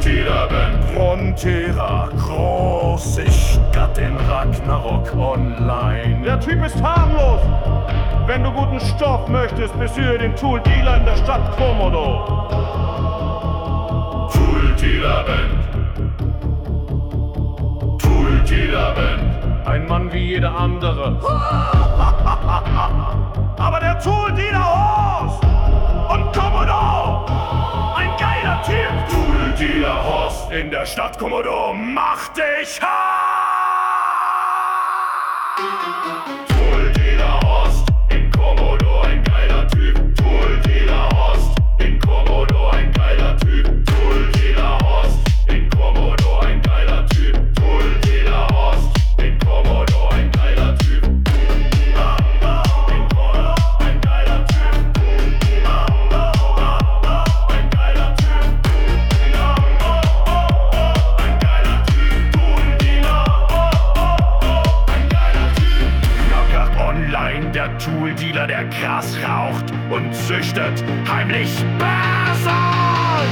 Dealer Band. Frontera, groß, ich gatt den Ragnarok online. Der Typ ist harmlos. Wenn du guten Stoff möchtest, besuche den Tool Dealer in der Stadt Komodo. Tool Dealer Band. Tool Dealer Band. Ein Mann wie jeder andere. Aber der Tool Dealer Horst und Komodo. Ein geiler Typ. Tool Dealer Horst In der Stadt Komodo, mach dich hart! Tool Dealer Horst in Komodo, ein geiler Typ. Tool Dealer Horst in Komodo, ein geiler Typ. Tool Dealer Horst in Komodo, ein geiler Typ. Tool Dealer Horst in Komodo, ein geiler Typ. In Komodo, ein geiler Typ. Ein geiler Typ. Ein geiler Typ. Tool Dealer. Ein geiler Typ. Locker online, der Tool-Dealer, der Gras raucht und züchtet heimlich Bärsal!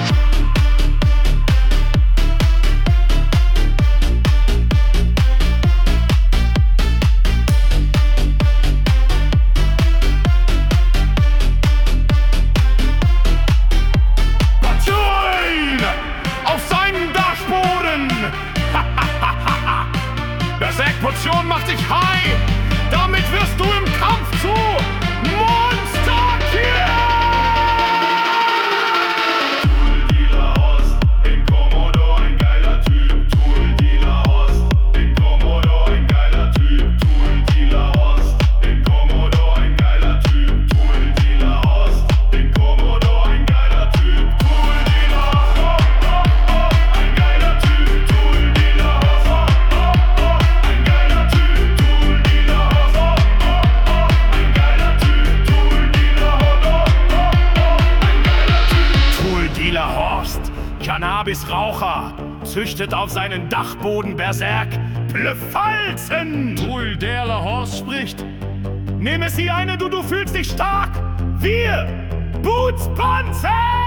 Batschuln! Auf seinen Dachboden! Berserk-Portion macht dich high! Damit wirst du im Kampf zu Monster Kill! Tool Dealer Horst in Komodo, ein geiler Typ. Tool Dealer Horst in Komodo, ein geiler Typ. Tool Dealer Horst in Komodo, ein geiler Typ. Tool Dealer Horst in Komodo, ein geiler Typ. Tool Dealer ein geiler Typ. Tool Dealer ein geiler Typ. Tool Dealer ein geiler Typ. Tool Dealer Tool-Dealer Horst, Cannabis-Raucher, züchtet auf seinen Dachboden Berserk Blefalzen! Tool-Dealer Horst spricht. Nehme sie eine, du fühlst dich stark! Wir, Boots Panzer!